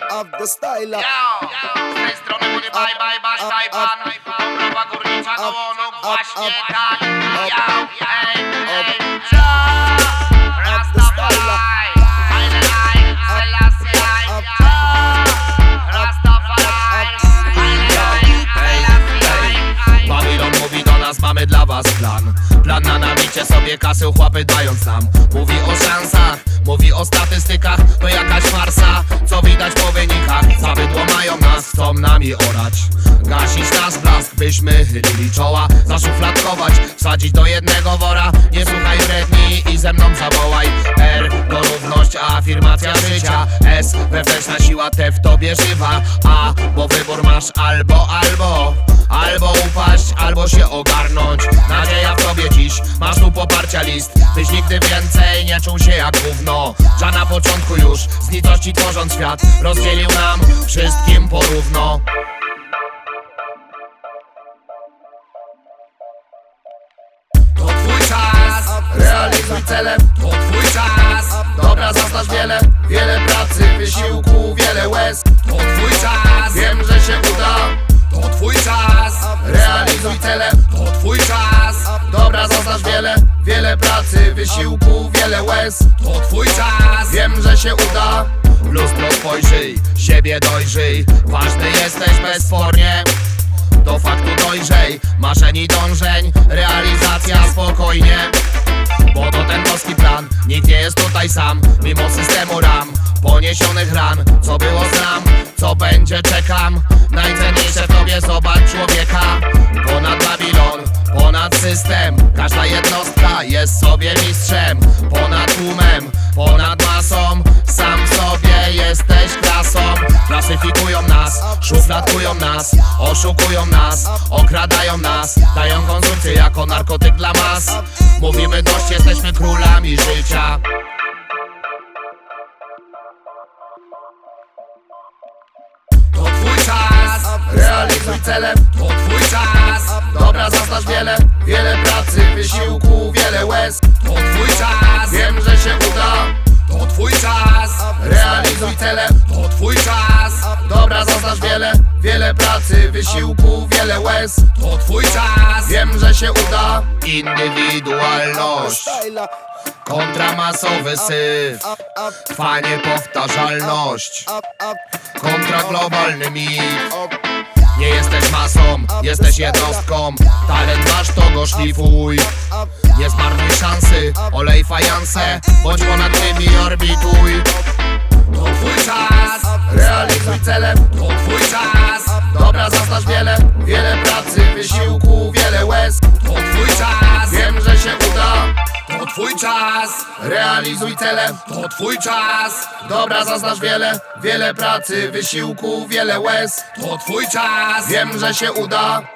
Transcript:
of the style. Z tej strony mówię bye Tajwan. Oprawa górnicza Gołąduk, właśnie tak. Rastafari, Haile Selassie, Rastafari, Babylon mówi do nas, mamy dla was plan. Plan na nabicie sobie kasy, chłopy dając nam. Mówi o szansach, mówi o statystykach. To jakaś farsa, co widać po wynikach. Zawydło mają nas, chcą nami orać. Gasić nasz blask, byśmy chylili czoła. Zaszufladkować, wsadzić do jednego wora. Nie słuchaj bredni i ze mną zawołaj. R to równość, a afirmacja życia. S wewnętrzna siła, T w tobie żywa. A, bo wybór masz albo albo upaść, albo się ogarnąć. Nadzieja w tobie dziś, masz tu poparcia list. Byś nigdy więcej nie czuł się jak gówno. Ża na początku już, z nicości tworząc świat. Rozdzielił nam wszystkim porówno. To twój czas, realizuj cele. To twój czas, dobra zaznasz wiele pracy, wysiłku, wiele łez. To twój czas, wiem, że się uda. To twój czas, realizuj cele. To twój czas, dobra zaznasz wiele pracy, wysiłku, wiele łez. To twój czas, wiem, że się uda. W lustro spojrzyj, siebie dojrzyj. Ważny jesteś bezspornie, do faktu dojrzej. Marzeń i dążeń, realizacja spokojnie. Bo to ten boski plan, nikt nie jest tutaj sam. Mimo systemu ram, poniesionych ran. Co było znam, co będzie czekam. Najcenniejsze w tobie zobacz człowieka. Ponad Babylon, ponad system. Każda jednostka jest sobie mistrzem. Ponad tłumem, ponad masą. Sam w sobie jesteś klasą. Klasyfikują nas, szufladkują nas. Oszukują nas, okradają nas. Dają konsumpcję jako narkotyk dla mas. Mówimy dość, jesteśmy królami życia. To twój czas, realizuj cele. To twój czas, dobra zaznasz wiele pracy, wysiłku, wiele łez. To twój czas, wiem, że się uda. To twój czas, realizuj cele. To twój czas, dobra zaznasz wiele pracy, wysiłku, wiele łez. To twój czas, wiem, że się uda. Indywidualność kontra masowy syf, trwa niepowtarzalność kontra globalny mit. Nie jesteś masą, jesteś jednostką. Talent masz, to go szlifuj. Nie zmarnuj szansy, olej fajanse. Bądź ponad tymi, orbituj. To twój czas, realizuj cele. To twój czas, dobra zaznasz wiele pracy, wysiłku, wiele łez. To twój czas, wiem, że się uda. To twój czas, realizuj cele. To twój czas, dobra zaznasz wiele pracy, wysiłku, wiele łez. To twój czas, wiem, że się uda.